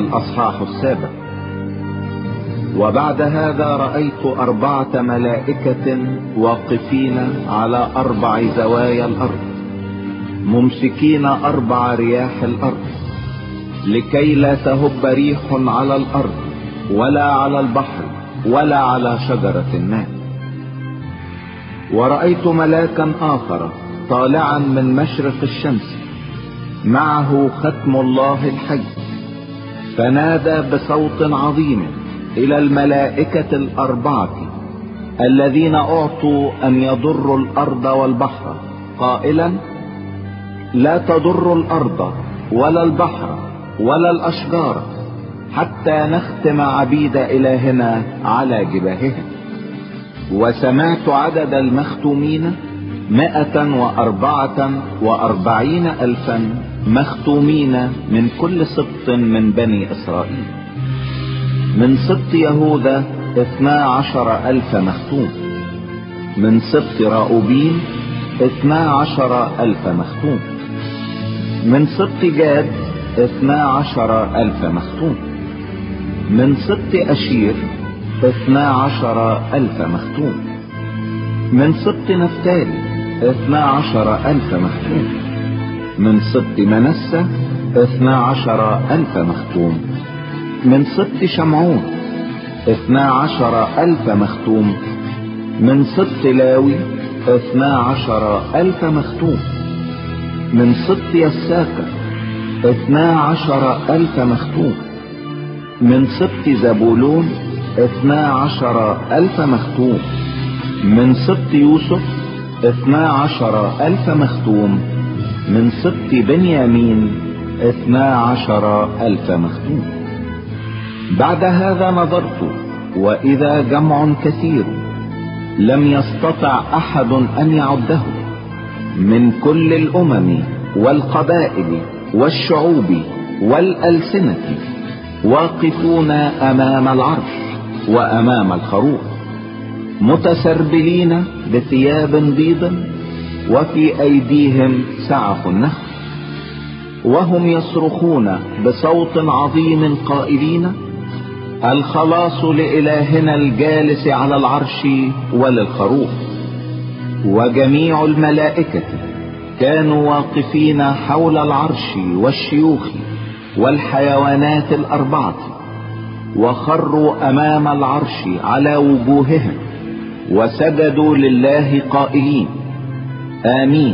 الأصحاح 7. وبعد هذا رأيت 4 ملائكة واقفين على 4 زوايا الأرض، ممسكين 4 رياح الأرض، لكي لا تهب ريح على الأرض ولا على البحر ولا على شجرة الماء. ورأيت ملاكا آخر طالعا من مشرق الشمس، معه ختم الله الحي، فنادى بصوت عظيم إلى الملائكة 4 الذين أعطوا أن يضروا الأرض والبحر، قائلا: لا تضروا الأرض ولا البحر ولا الأشجار حتى نختم عبيد إلهنا على جباههم. وسمعت عدد المختومين 144,000 مختومين من كل سبط من بني إسرائيل. من سبط يهوذا 12,000 مختوم، من سبط راؤوبين 12,000 مختوم، من سبط جاد 12,000 مختوم، من سبط أشير 12,000 مختوم، من سبط نفتالي 12,000 مختوم، من سبط منسى 12,000 مختوم، من سبط شمعون 12,000 مختوم، من سبط لاوي 12,000 مختوم، من سبط يساكر 12,000 مختوم، من سبط زبولون 12,000 مختوم، من سبط يوسف 12,000 مختوم، من سبط بنيامين 12,000 مختوم. بعد هذا نظرت وإذا جمع كثير لم يستطع أحد أن يعده، من كل الأمم والقبائل والشعوب والألسنة، واقفون أمام العرش وأمام الخروف، متسربلين بثياب بيض، وفي أيديهم سعف النخل، وهم يصرخون بصوت عظيم قائلين: الخلاص لإلهنا الجالس على العرش وللخروف. وجميع الملائكة كانوا واقفين حول العرش والشيوخ والحيوانات 4، وخروا أمام العرش على وجوههم وسجدوا لله قائلين: آمين،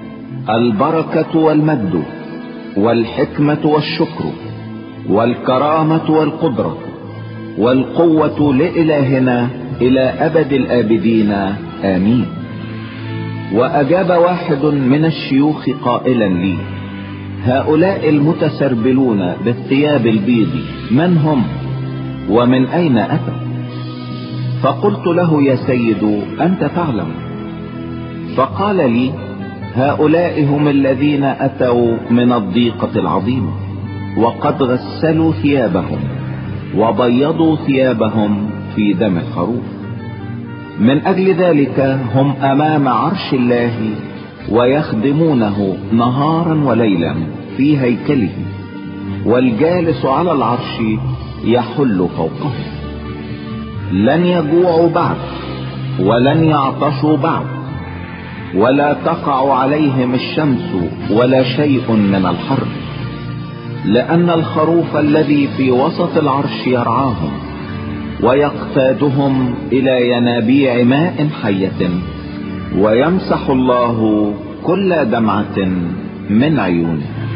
البركة والمجد والحكمة والشكر والكرامة والقدرة والقوة لإلهنا إلى أبد الآبدين، آمين. وأجاب واحد من الشيوخ قائلا لي: هؤلاء المتسربلون بالثياب البيض من هم ومن أين أتوا؟ فقلت له: يا سيد، أنت تعلم. فقال لي: هؤلاء هم الذين أتوا من الضيقة العظيمة، وقد غسلوا ثيابهم وبيضوا ثيابهم في دم الخروف. من أجل ذلك هم أمام عرش الله ويخدمونه نهارا وليلا في هيكله، والجالس على العرش يحل فوقه. لن يجوعوا بعد ولن يعطشوا بعد، ولا تقع عليهم الشمس ولا شيء من الحر، لأن الخروف الذي في وسط العرش يرعاهم ويقتادهم إلى ينابيع ماء حية، ويمسح الله كل دمعة من عيونه.